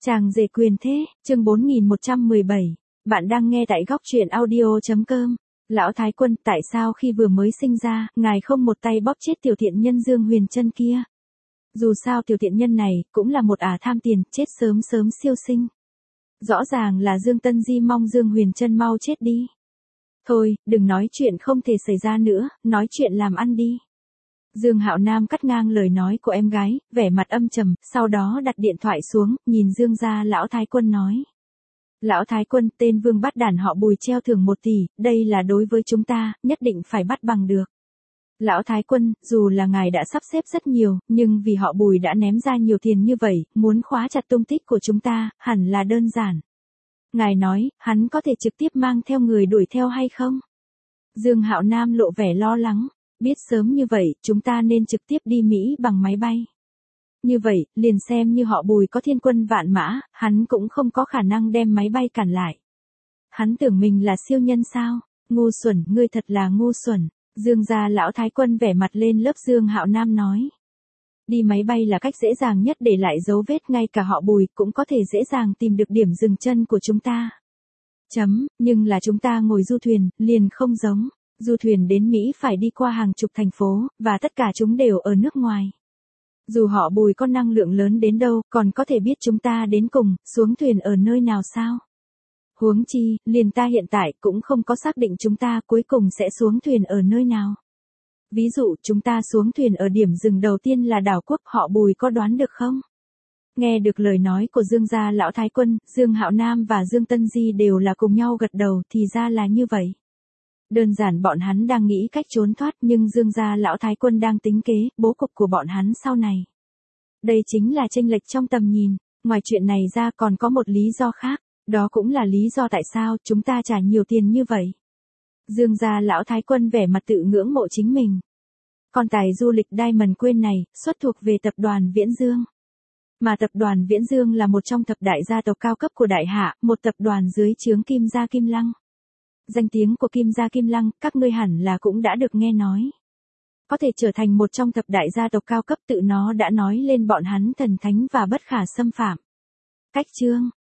Chàng rể quyền thế, chương 4117. Bạn đang nghe tại góc truyện audio.com. Lão Thái Quân, tại sao khi vừa mới sinh ra, ngài không một tay bóp chết tiểu thiện nhân Dương Huyền Trân kia? Dù sao tiểu thiện nhân này, cũng là một ả tham tiền, chết sớm sớm siêu sinh. Rõ ràng là Dương Tân Di mong Dương Huyền Trân mau chết đi. Thôi, đừng nói chuyện không thể xảy ra nữa, nói chuyện làm ăn đi. Dương Hạo Nam cắt ngang lời nói của em gái, vẻ mặt âm trầm, sau đó đặt điện thoại xuống, nhìn Dương gia Lão Thái Quân nói. Lão Thái Quân, tên vương bắt đản họ Bùi treo thưởng 1 tỷ, đây là đối với chúng ta, nhất định phải bắt bằng được. Lão Thái Quân, dù là ngài đã sắp xếp rất nhiều, nhưng vì họ Bùi đã ném ra nhiều tiền như vậy, muốn khóa chặt tung tích của chúng ta, hẳn là đơn giản. Ngài nói, hắn có thể trực tiếp mang theo người đuổi theo hay không? Dương Hạo Nam lộ vẻ lo lắng. Biết sớm như vậy, chúng ta nên trực tiếp đi Mỹ bằng máy bay. Như vậy, liền xem như họ Bùi có thiên quân vạn mã, hắn cũng không có khả năng đem máy bay cản lại. Hắn tưởng mình là siêu nhân sao? Ngu xuẩn, ngươi thật là ngu xuẩn. Dương gia Lão Thái Quân vẻ mặt lên lớp Dương Hạo Nam nói. Đi máy bay là cách dễ dàng nhất để lại dấu vết, ngay cả họ Bùi cũng có thể dễ dàng tìm được điểm dừng chân của chúng ta. Nhưng là chúng ta ngồi du thuyền, liền không giống. Du thuyền đến Mỹ phải đi qua hàng chục thành phố, và tất cả chúng đều ở nước ngoài. Dù họ Bùi có năng lượng lớn đến đâu, còn có thể biết chúng ta đến cùng, xuống thuyền ở nơi nào sao? Huống chi, liền ta hiện tại cũng không có xác định chúng ta cuối cùng sẽ xuống thuyền ở nơi nào. Ví dụ, chúng ta xuống thuyền ở điểm dừng đầu tiên là đảo quốc, họ Bùi có đoán được không? Nghe được lời nói của Dương gia Lão Thái Quân, Dương Hạo Nam và Dương Tân Di đều là cùng nhau gật đầu, thì ra là như vậy. Đơn giản bọn hắn đang nghĩ cách trốn thoát, nhưng Dương gia Lão Thái Quân đang tính kế, bố cục của bọn hắn sau này. Đây chính là chênh lệch trong tầm nhìn. Ngoài chuyện này ra còn có một lý do khác, đó cũng là lý do tại sao chúng ta trả nhiều tiền như vậy. Dương gia Lão Thái Quân vẻ mặt tự ngưỡng mộ chính mình. Con tài du lịch Diamond Queen này, xuất thuộc về tập đoàn Viễn Dương. Mà tập đoàn Viễn Dương là một trong thập đại gia tộc cao cấp của Đại Hạ, một tập đoàn dưới trướng Kim gia Kim Lăng. Danh tiếng của Kim gia Kim Lăng, các ngươi hẳn là cũng đã được nghe nói. Có thể trở thành một trong thập đại gia tộc cao cấp, tự nó đã nói lên bọn hắn thần thánh và bất khả xâm phạm. Cách chương,